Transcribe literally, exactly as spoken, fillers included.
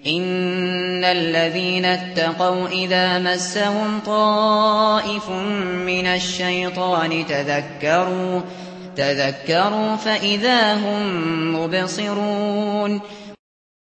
إِنَّ الَّذِينَ اتَّقَوْا إِذَا مَسَّهُمْ طَائِفٌ مِّنَ الشَّيْطَانِ تَذَكَّرُوا تَذَكَّرُوا فَإِذَا هُم مُّبْصِرُونَ